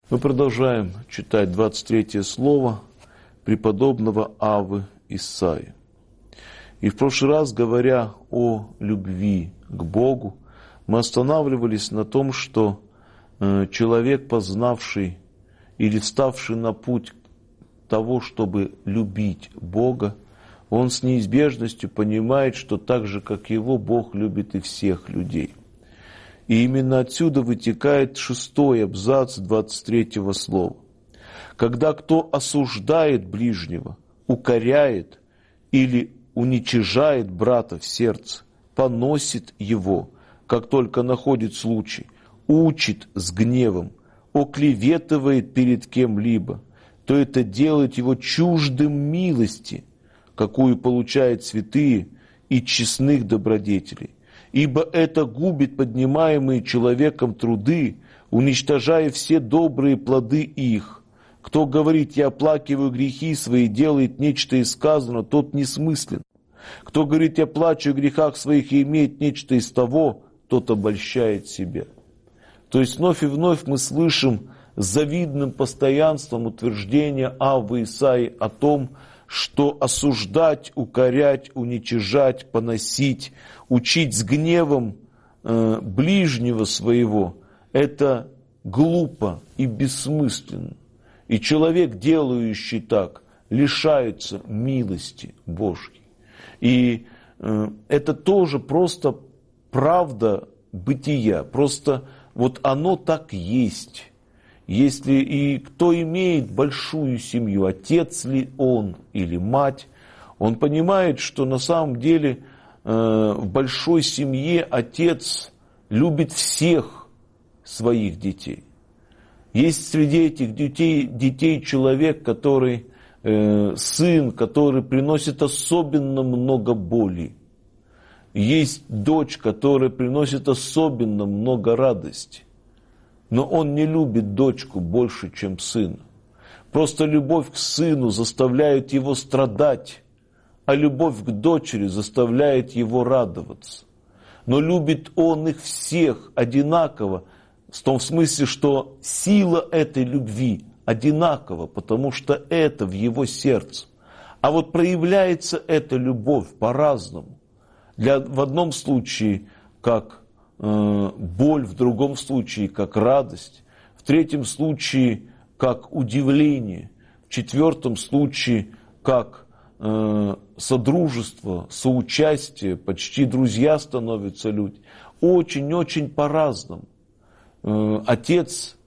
Мы продолжаем читать 23 слово преподобного Аввы Исаии. И в прошлый раз, говоря о любви к Богу, мы останавливались на том, что человек, познавший или вставший на путь того, чтобы любить Бога, он с неизбежностью понимает, что так же, как его, Бог любит и всех людей. И именно отсюда вытекает 6-й абзац 23 слова. Когда кто осуждает ближнего, укоряет или уничижает брата в сердце, поносит его, как только находит случай, учит с гневом, оклеветывает перед кем-либо, то это делает его чуждым милости, какую получают святые и честных добродетелей. Ибо это губит поднимаемые человеком труды, уничтожая все добрые плоды их. Кто говорит, я оплакиваю грехи свои, делает нечто из сказанного, тот несмыслен. Кто говорит, я плачу о грехах своих и имеет нечто из того, тот обольщает себя. То есть вновь и вновь мы слышим с завидным постоянством утверждение Аввы Исаии о том, что осуждать, укорять, уничижать, поносить, учить с гневом ближнего своего – это глупо и бессмысленно. И человек, делающий так, лишается милости Божьей. И это тоже просто правда бытия, просто вот оно так есть. Если и кто имеет большую семью, отец ли он или мать, он понимает, что на самом деле в большой семье отец любит всех своих детей. Есть среди этих детей человек, который сын, который приносит особенно много боли. Есть дочь, которая приносит особенно много радости. Но он не любит дочку больше, чем сына. Просто любовь к сыну заставляет его страдать, а любовь к дочери заставляет его радоваться. Но любит он их всех одинаково, в том смысле, что сила этой любви одинакова, потому что это в его сердце. А вот проявляется эта любовь по-разному. В одном случае как боль, в другом случае как радость, в третьем случае как удивление, в четвертом случае как содружество, соучастие, почти друзья становятся люди. Очень-очень по-разному. Отец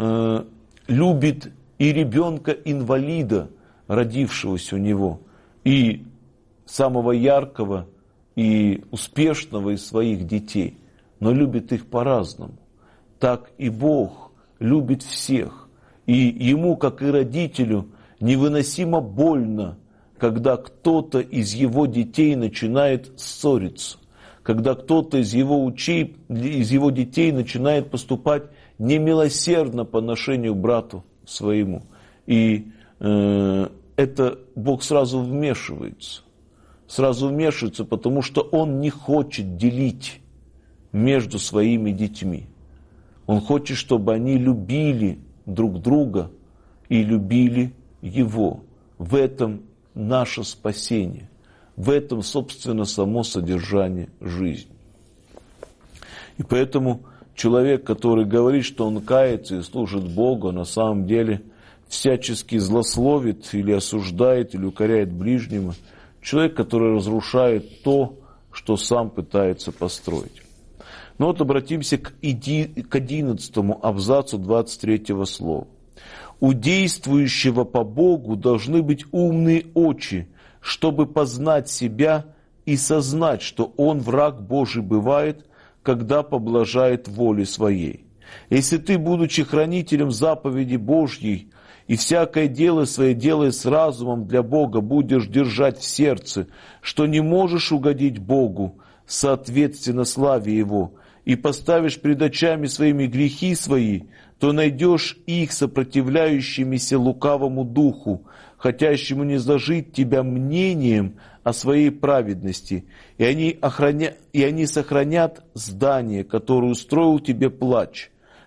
любит и ребенка-инвалида, родившегося у него, и самого яркого и успешного из своих детей, но любит их по-разному. Так и Бог любит всех. И Ему, как и родителю, невыносимо больно, когда кто-то из Его детей начинает ссориться, когда кто-то из Его детей начинает поступать немилосердно по отношению к брату своему. И это Бог сразу вмешивается. Потому что Он не хочет делить между своими детьми. Он хочет, чтобы они любили друг друга и любили Его. В этом наше спасение. В этом, собственно, само содержание жизни. И поэтому человек, который говорит, что он кается и служит Богу, на самом деле всячески злословит или осуждает, или укоряет ближнего. Человек, который разрушает то, что сам пытается построить. Но вот обратимся к 11 абзацу 23 слова. У действующего по Богу должны быть умные очи, чтобы познать себя и сознать, что он враг Божий бывает, когда поблажает воле своей. Если ты, будучи хранителем заповеди Божьей, и всякое дело свое делая с разумом для Бога, будешь держать в сердце, что не можешь угодить Богу, соответственно славе Его, и поставишь пред очами своими грехи свои, то найдешь их сопротивляющимися лукавому духу, хотящему не зажить тебя мнением о своей праведности, и они сохранят здание, которое устроил тебе плач.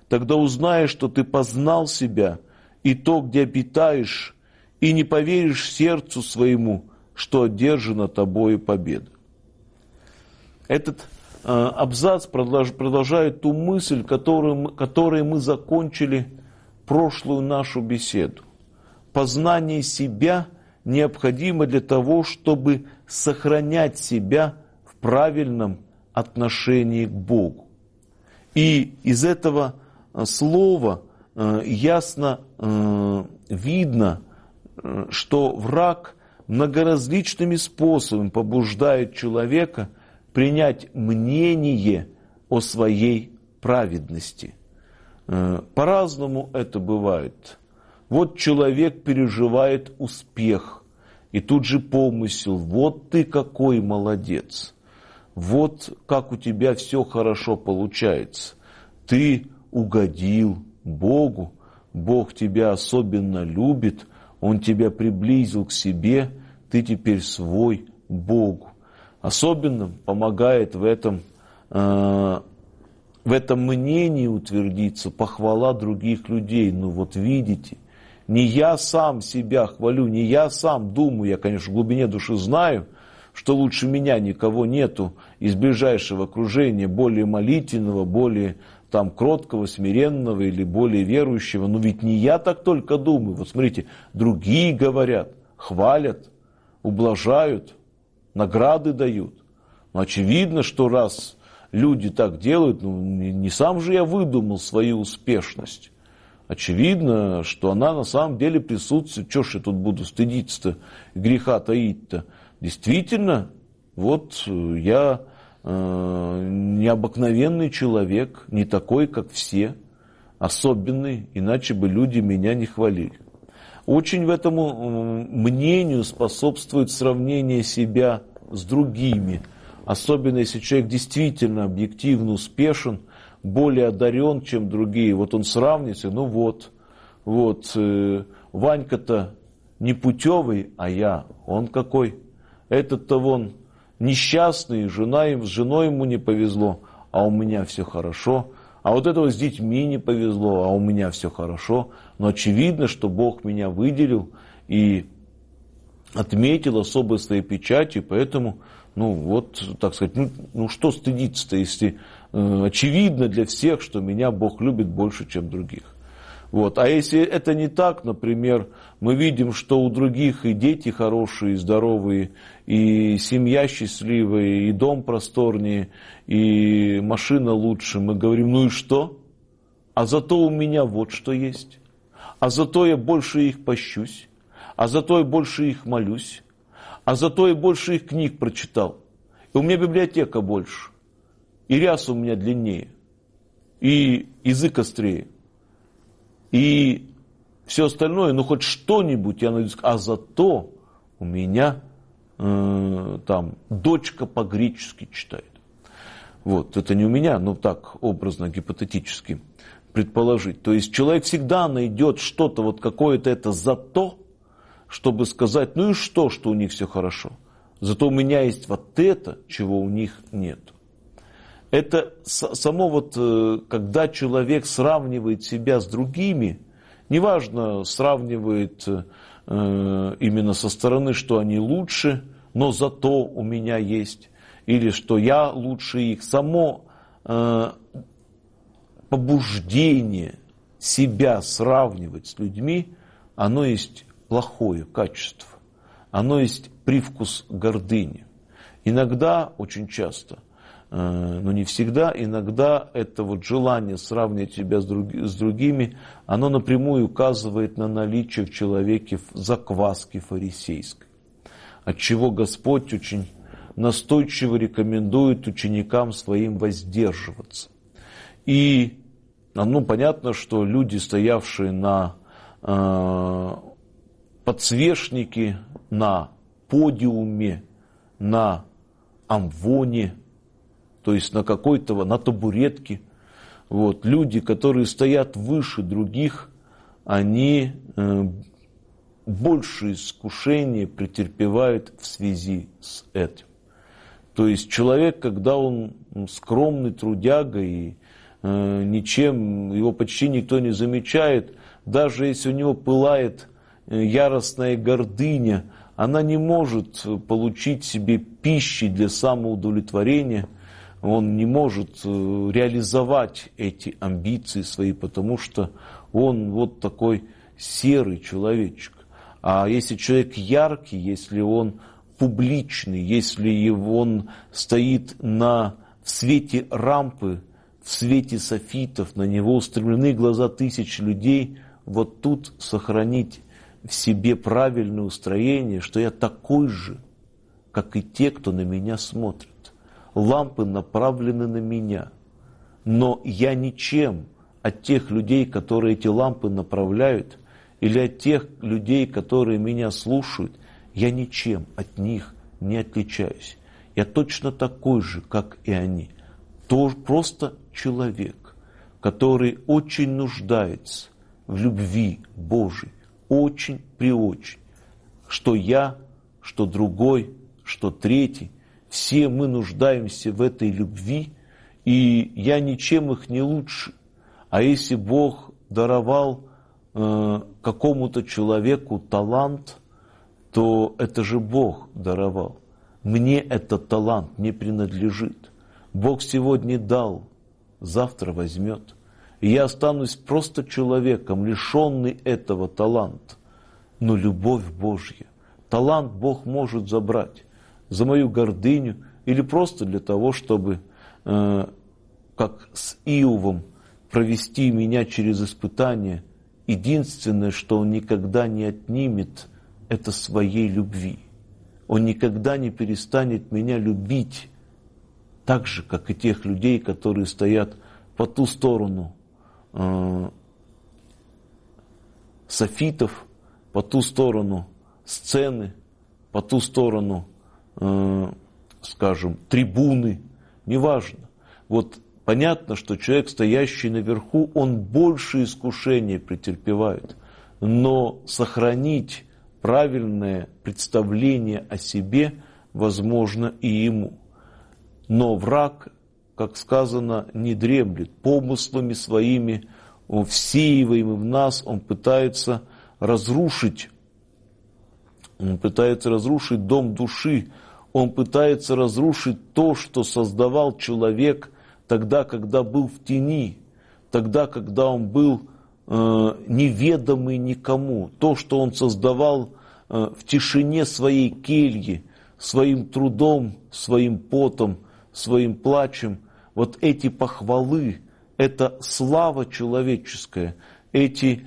Тогда узнаешь, что ты познал себя и то, где обитаешь, и не поверишь сердцу своему, что одержана тобою победа. Этот абзац продолжает ту мысль, которой мы закончили прошлую нашу беседу. Познание себя необходимо для того, чтобы сохранять себя в правильном отношении к Богу. И из этого слова ясно видно, что враг многоразличными способами побуждает человека принять мнение о своей праведности. По-разному это бывает. Вот человек переживает успех, и тут же помысел: вот ты какой молодец, вот как у тебя все хорошо получается, ты угодил Богу, Бог тебя особенно любит, Он тебя приблизил к себе, ты теперь свой Богу. Особенно помогает в этом мнении утвердиться похвала других людей. Ну вот видите, не я сам себя хвалю, не я сам думаю, я, конечно, в глубине души знаю, что лучше меня никого нету из ближайшего окружения, более молитвенного, более кроткого, смиренного или более верующего. Но ведь не я так только думаю. Вот смотрите, другие говорят, хвалят, ублажают, награды дают. Но очевидно, что раз люди так делают, не сам же я выдумал свою успешность. Очевидно, что она на самом деле присутствует. Чего ж я тут буду стыдиться-то, греха таить-то? Действительно, вот я необыкновенный человек, не такой, как все, особенный, иначе бы люди меня не хвалили. Очень в этому мнению способствует сравнение себя с другими, особенно если человек действительно объективно успешен, более одарен, чем другие. Вот он сравнится, Ванька-то непутевый, а он какой. Этот-то вон несчастный, с женой ему не повезло, а у меня все хорошо. А вот этого с детьми не повезло, а у меня все хорошо. Но очевидно, что Бог меня выделил и отметил особой своей печатью, поэтому, что стыдиться-то, если очевидно для всех, что меня Бог любит больше, чем других. Вот. А если это не так, например, мы видим, что у других и дети хорошие, и здоровые, и семья счастливая, и дом просторнее, и машина лучше, мы говорим, ну и что? А зато у меня вот что есть. А зато я больше их пощусь. А зато я больше их молюсь. А зато я больше их книг прочитал. И у меня библиотека больше. И ряса у меня длиннее. И язык острее. И все остальное, хоть что-нибудь я найду. А зато у меня дочка по-гречески читает. Вот, это не у меня, но так образно, гипотетически предположить. То есть человек всегда найдет что-то, вот какое-то это зато, чтобы сказать, ну и что у них все хорошо. Зато у меня есть вот это, чего у них нет. Это само когда человек сравнивает себя с другими, неважно, сравнивает именно со стороны, что они лучше, но зато у меня есть, или что я лучше их. Само побуждение себя сравнивать с людьми, оно есть плохое качество, оно есть привкус гордыни. Иногда, очень часто, но не всегда, иногда это желание сравнивать себя с другими, оно напрямую указывает на наличие в человеке закваски фарисейской, от чего Господь очень настойчиво рекомендует ученикам своим воздерживаться. И понятно, что люди, стоявшие на подсвечнике, на подиуме, на амвоне, то есть на табуретке, люди, которые стоят выше других, они больше искушения претерпевают в связи с этим. То есть человек, когда он скромный трудяга и ничем, его почти никто не замечает. Даже если у него пылает яростная гордыня, она не может получить себе пищи для самоудовлетворения, он не может реализовать эти амбиции свои, потому что он вот такой серый человечек. А если человек яркий, если он публичный, если он стоит в свете рампы, в свете софитов, на него устремлены глаза тысяч людей, вот тут сохранить в себе правильное устроение, что я такой же, как и те, кто на меня смотрит. Лампы направлены на меня, но я ничем от тех людей, которые эти лампы направляют, или от тех людей, которые меня слушают, я ничем от них не отличаюсь. Я точно такой же, как и они. Просто человек, который очень нуждается в любви Божией, очень. Что я, что другой, что третий, все мы нуждаемся в этой любви, и я ничем их не лучше. А если Бог даровал какому-то человеку талант, то это же Бог даровал. Мне этот талант не принадлежит. Бог сегодня дал, завтра возьмет. И я останусь просто человеком, лишенный этого таланта. Но любовь Божья, талант Бог может забрать за мою гордыню или просто для того, чтобы, как с Иовом, провести меня через испытания. Единственное, что Он никогда не отнимет, это своей любви. Он никогда не перестанет меня любить, так же, как и тех людей, которые стоят по ту сторону софитов, по ту сторону сцены, по ту сторону, скажем, трибуны, неважно. Вот понятно, что человек, стоящий наверху, он больше искушения претерпевает, но сохранить правильное представление о себе возможно и ему. Но враг, как сказано, не дремлет. Помыслами своими, всеиваемым в нас, он пытается разрушить дом души, он пытается разрушить то, что создавал человек тогда, когда был в тени, тогда, когда он был неведомый никому. То, что он создавал в тишине своей кельи, своим трудом, своим потом, своим плачем, вот эти похвалы, это слава человеческая, эти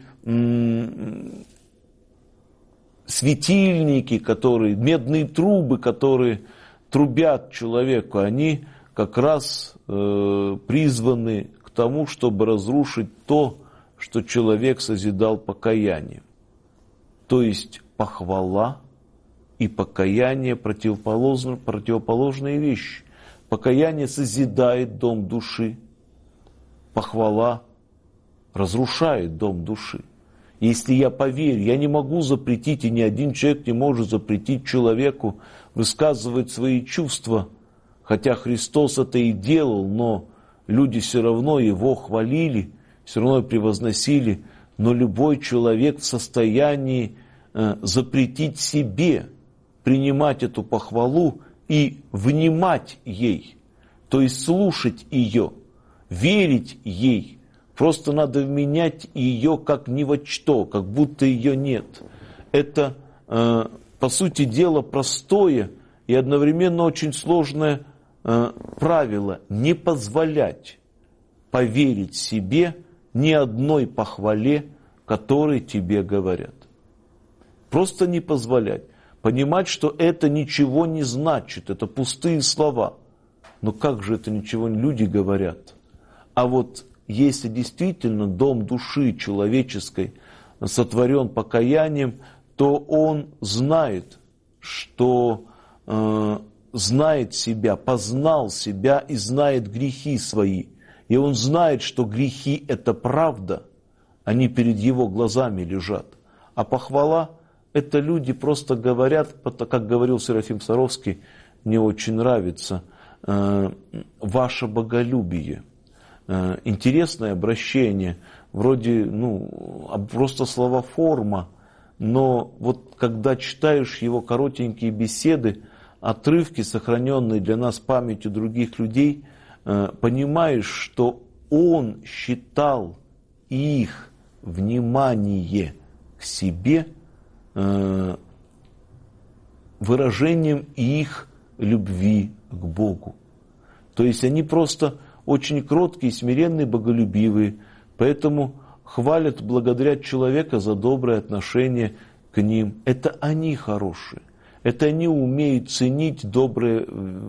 светильники, которые, медные трубы, которые трубят человеку, они как раз призваны к тому, чтобы разрушить то, что человек созидал покаянием. То есть похвала и покаяние противоположные вещи. Покаяние созидает дом души, похвала разрушает дом души. Если я поверю, я не могу запретить, и ни один человек не может запретить человеку высказывать свои чувства, хотя Христос это и делал, но люди все равно Его хвалили, все равно превозносили, но любой человек в состоянии запретить себе принимать эту похвалу и внимать ей, то есть слушать ее, верить ей. Просто надо вменять ее как ни во что, как будто ее нет. Это, по сути дела, простое и одновременно очень сложное правило: не позволять поверить себе ни одной похвале, которой тебе говорят. Просто не позволять. Понимать, что это ничего не значит, это пустые слова. Но как же это ничего люди говорят? А вот если действительно дом души человеческой сотворен покаянием, то он знает, что знает себя, познал себя и знает грехи свои. И он знает, что грехи – это правда, они перед его глазами лежат. А похвала – это люди просто говорят, как говорил Серафим Саровский, мне очень нравится, ваше боголюбие. интересное обращение, вроде просто словоформа, но вот когда читаешь его коротенькие беседы, отрывки, сохраненные для нас памятью других людей, понимаешь, что он считал их внимание к себе выражением их любви к Богу. То есть они просто очень кроткие, смиренные, боголюбивые, поэтому хвалят, благодарят человека за доброе отношение к ним. Это они хорошие, это они умеют ценить добрых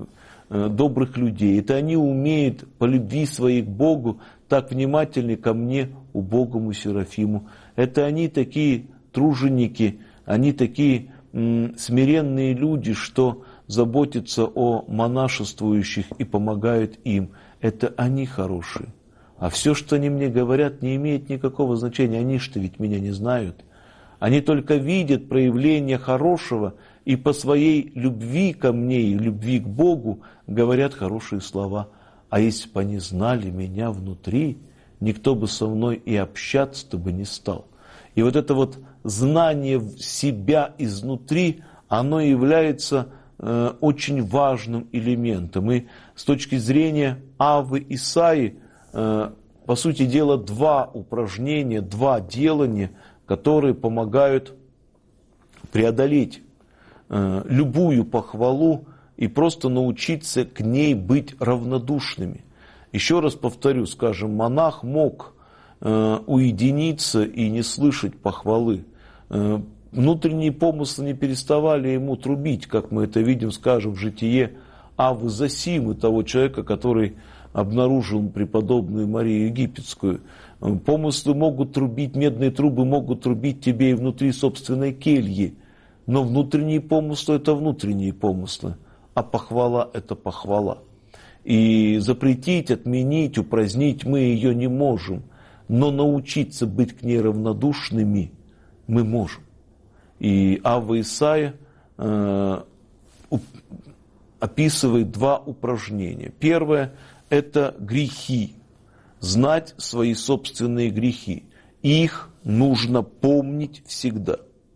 людей, это они умеют по любви своей к Богу так внимательны ко мне, убогому Серафиму. Это они такие труженики, они такие смиренные люди, что заботятся о монашествующих и помогают им. Это они хорошие. А все, что они мне говорят, не имеет никакого значения. Они что ведь меня не знают. Они только видят проявление хорошего и по своей любви ко мне и любви к Богу говорят хорошие слова. А если бы они знали меня внутри, никто бы со мной и общаться-то бы не стал. И вот это вот знание себя изнутри, оно является очень важным элементом. И с точки зрения Аввы Исаии, по сути дела, два упражнения, два делания, которые помогают преодолеть любую похвалу и просто научиться к ней быть равнодушными. Еще раз повторю, скажем, монах мог уединиться и не слышать похвалы. Внутренние помыслы не переставали ему трубить, как мы это видим, скажем, в житие Аввы Зосимы, того человека, который обнаружил преподобную Марию Египетскую. Помыслы могут трубить, медные трубы могут трубить тебе и внутри собственной кельи, но внутренние помыслы – это внутренние помыслы, а похвала – это похвала. И запретить, отменить, упразднить мы ее не можем, но научиться быть к ней равнодушными мы можем. И Авва Исаия описывает два упражнения. Первое – это грехи, знать свои собственные грехи. Их нужно помнить всегда.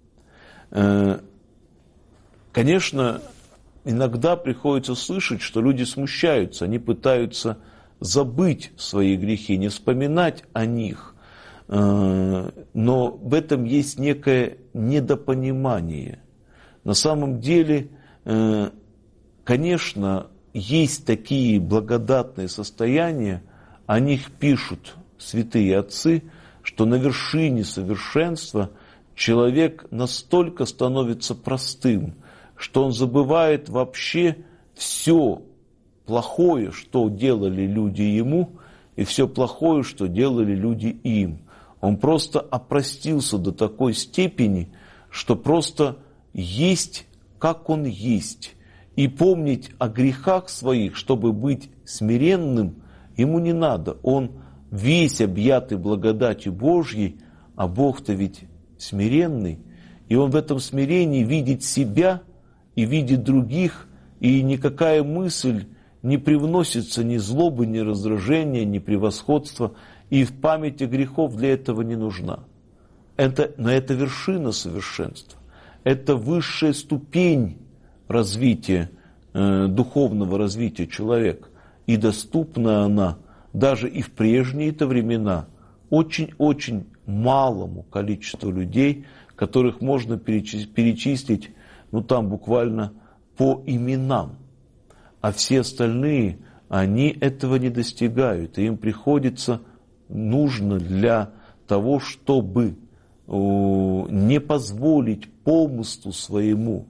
Конечно, иногда приходится слышать, что люди смущаются, они пытаются забыть свои грехи, не вспоминать о них. Но в этом есть некое недопонимание. На самом деле, конечно, есть такие благодатные состояния, о них пишут святые отцы, что на вершине совершенства человек настолько становится простым, что он забывает вообще все плохое, что делали люди ему, и все плохое, что делали люди им. Он просто опростился до такой степени, что просто есть, как он есть. И помнить о грехах своих, чтобы быть смиренным, ему не надо. Он весь объятый благодатью Божьей, а Бог-то ведь смиренный. И он в этом смирении видит себя и видит других, и никакая мысль не привносится ни злобы, ни раздражения, ни превосходства, и в памяти грехов для этого не нужна. Но это вершина совершенства, это высшая ступень развития, духовного развития человека. И доступна она даже и в прежние-то времена очень-очень малому количеству людей, которых можно перечислить, там буквально по именам. А все остальные, они этого не достигают. И им нужно для того, чтобы не позволить помыслу своему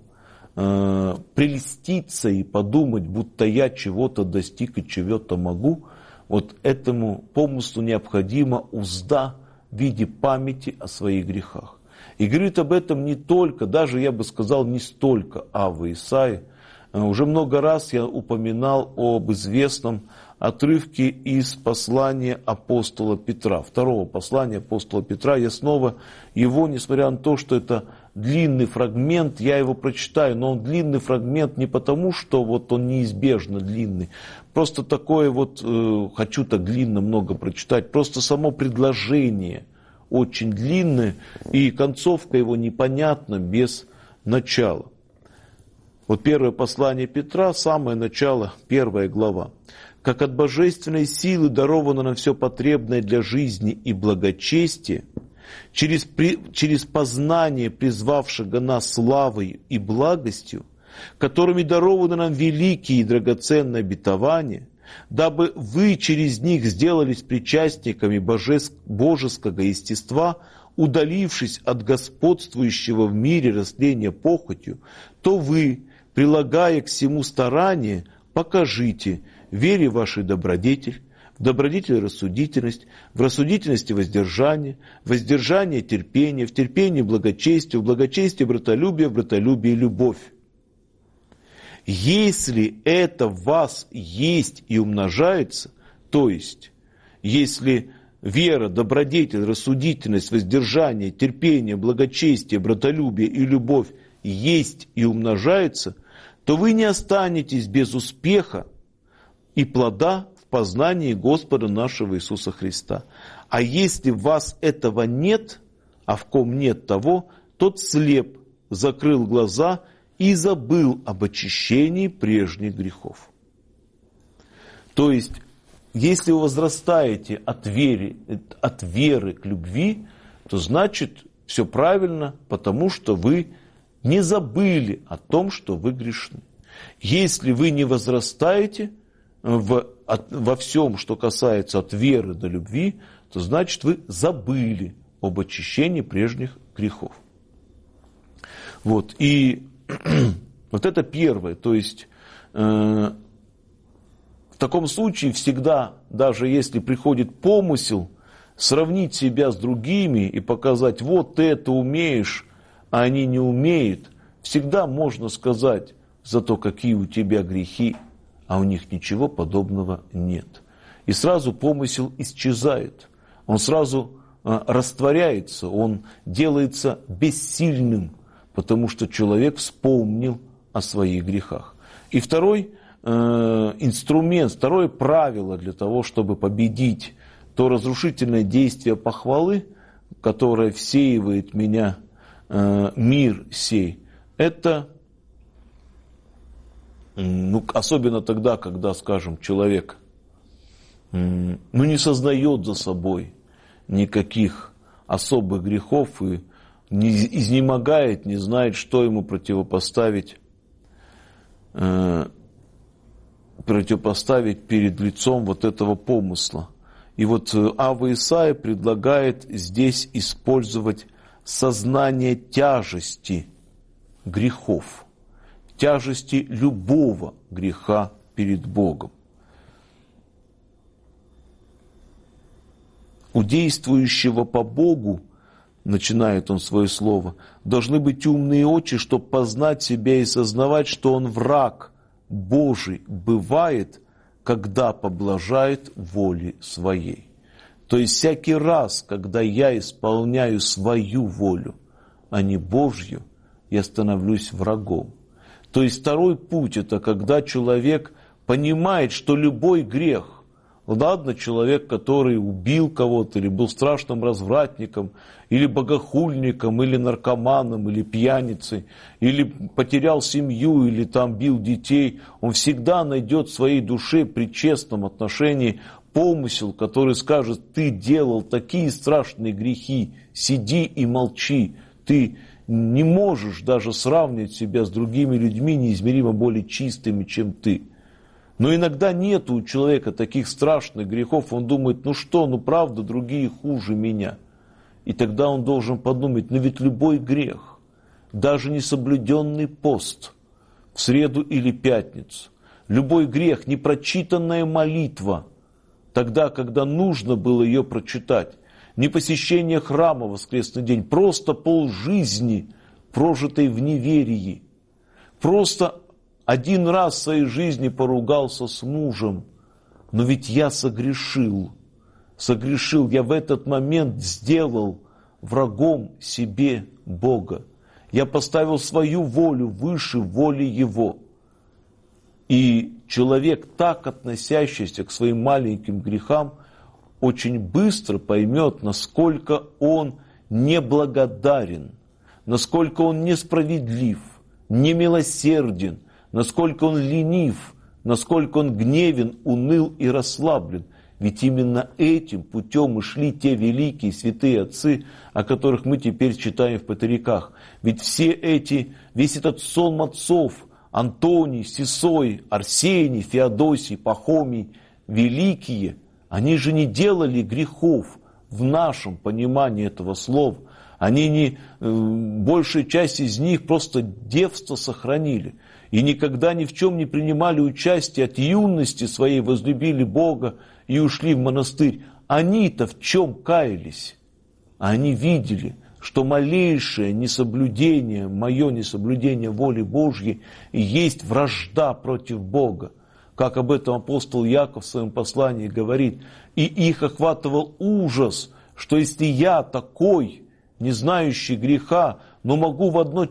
прельститься и подумать, будто я чего-то достиг и чего-то могу, вот этому помыслу необходима узда в виде памяти о своих грехах. И говорит об этом не только, даже я бы сказал, не столько Авва Исаия, Уже много раз я упоминал об известном отрывке из послания апостола Петра, второго послания апостола Петра. Я снова его, несмотря на то, что это длинный фрагмент, я его прочитаю, но он длинный фрагмент не потому, что вот он неизбежно длинный, просто такое вот, хочу так длинно много прочитать, просто само предложение очень длинное, и концовка его непонятна без начала. Вот первое послание Петра, самое начало, 1 глава. «Как от божественной силы даровано нам все потребное для жизни и благочестия, через познание призвавшего нас славой и благостью, которыми дарованы нам великие и драгоценные обетования, дабы вы через них сделались причастниками божеского естества, удалившись от господствующего в мире растления похотью, то вы, прилагая к всему старание, покажите в вере вашей добродетель, в добродетели рассудительность, в рассудительности воздержание, в воздержание терпение, в терпении благочестие, в благочестие братолюбие, в братолюбии любовь. Если это в вас есть и умножается, то есть, если вера, добродетель, рассудительность, воздержание, терпение, благочестие, братолюбие и любовь есть и умножается, то вы не останетесь без успеха и плода в познании Господа нашего Иисуса Христа. А если в вас этого нет, а в ком нет того, тот слеп, закрыл глаза и забыл об очищении прежних грехов». То есть, если вы возрастаете от веры к любви, то значит все правильно, потому что вы не забыли о том, что вы грешны. Если вы не возрастаете во всем, что касается от веры до любви, то значит вы забыли об очищении прежних грехов. Вот, и вот это первое, то есть в таком случае всегда, даже если приходит помысел, сравнить себя с другими и показать, вот ты это умеешь, а они не умеют, всегда можно сказать, зато какие у тебя грехи, а у них ничего подобного нет. И сразу помысел исчезает, он сразу растворяется, он делается бессильным, потому что человек вспомнил о своих грехах. И второй инструмент, второе правило для того, чтобы победить то разрушительное действие похвалы, которое всеивает меня мир сей, это, особенно тогда, когда, скажем, человек не сознает за собой никаких особых грехов и не изнемогает, не знает, что ему противопоставить перед лицом вот этого помысла. И вот Ава Исаия предлагает здесь использовать сознание тяжести грехов, тяжести любого греха перед Богом. У действующего по Богу, начинает он свое слово, должны быть умные очи, чтобы познать себя и сознавать, что он враг Божий бывает, когда поблажает воле своей. То есть всякий раз, когда я исполняю свою волю, а не Божью, я становлюсь врагом. То есть второй путь – это когда человек понимает, что любой грех, ладно, человек, который убил кого-то, или был страшным развратником, или богохульником, или наркоманом, или пьяницей, или потерял семью, или там бил детей, он всегда найдет в своей душе при честном отношении помысел, который скажет: ты делал такие страшные грехи, сиди и молчи, ты не можешь даже сравнивать себя с другими людьми неизмеримо более чистыми, чем ты. Но иногда нет у человека таких страшных грехов, он думает, правда, другие хуже меня. И тогда он должен подумать, ведь любой грех, даже несоблюденный пост в среду или пятницу, любой грех, непрочитанная молитва, тогда, когда нужно было ее прочитать, не посещение храма в воскресный день, просто полжизни, прожитой в неверии, просто один раз в своей жизни поругался с мужем, но ведь я согрешил, я в этот момент сделал врагом себе Бога. Я поставил свою волю выше воли Его. И человек, так относящийся к своим маленьким грехам, очень быстро поймет, насколько он неблагодарен, насколько он несправедлив, немилосерден, насколько он ленив, насколько он гневен, уныл и расслаблен. Ведь именно этим путем и шли те великие святые отцы, о которых мы теперь читаем в патариках. Ведь весь этот сон отцов, Антоний, Сисой, Арсений, Феодосий, Пахомий, великие, они же не делали грехов в нашем понимании этого слова. Большая часть из них просто девство сохранили. И никогда ни в чем не принимали участие, от юности своей возлюбили Бога и ушли в монастырь. Они-то в чем каялись? Они видели, что малейшее несоблюдение, мое несоблюдение воли Божьей, есть вражда против Бога. Как об этом апостол Яков в своем послании говорит. И их охватывал ужас, что если я такой, не знающий греха, но могу в одно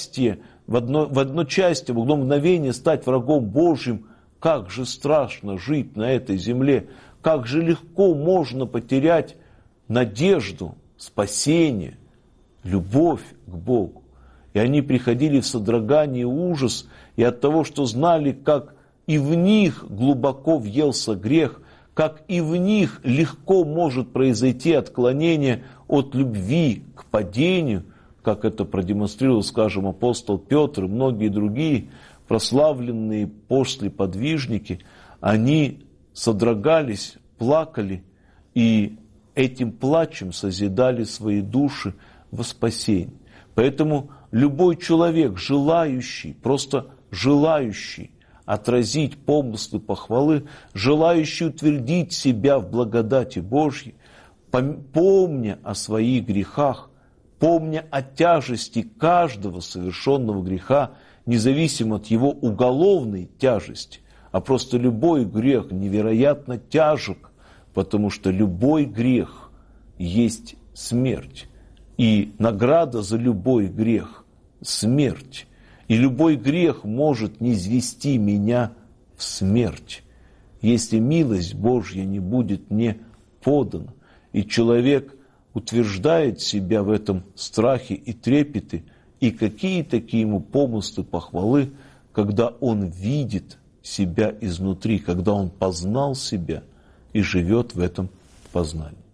мгновение стать врагом Божьим, как же страшно жить на этой земле, как же легко можно потерять надежду, спасение, любовь к Богу. И они приходили в содрогание и ужас, и от того, что знали, как и в них глубоко въелся грех, как и в них легко может произойти отклонение от любви к падению, как это продемонстрировал, скажем, апостол Петр и многие другие прославленные после подвижники, они содрогались, плакали и этим плачем созидали свои души во спасение. Поэтому любой человек, желающий, просто желающий отразить помыслы похвалы, желающий утвердить себя в благодати Божьей, помня о своих грехах, помня о тяжести каждого совершенного греха, независимо от его уголовной тяжести, а просто любой грех невероятно тяжек, потому что любой грех есть смерть. И награда за любой грех – смерть. И любой грех может низвести меня в смерть, если милость Божья не будет мне подана. И человек утверждает себя в этом страхе и трепете, и какие такие ему помыслы похвалы, когда он видит себя изнутри, когда он познал себя и живет в этом познании.